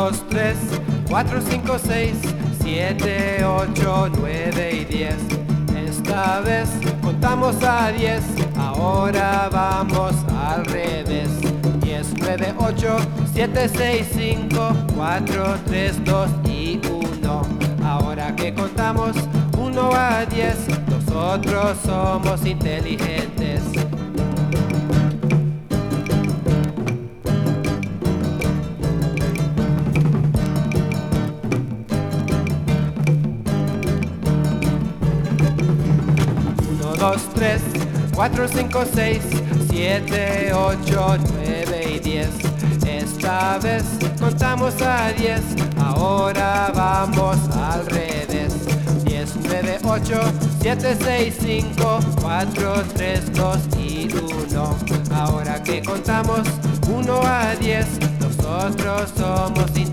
2, 3, 4, 5, 6, 7, 8, 9 y 10. Esta vez contamos a 10, ahora vamos al revés. 10, 9, 8, 7, 6, 5, 4, 3, 2 y 1. Ahora que contamos 1 a 10, nosotros somos inteligentes. Uno, 2, 3, 4, 5, 6, 7, 8, 9 y 10. Esta vez contamos a 10, ahora vamos al revés. 10, 9, 8, 7, 6, 5, 4, 3, 2 y 1. Ahora que contamos 1 a 10, nosotros somos inteligentes.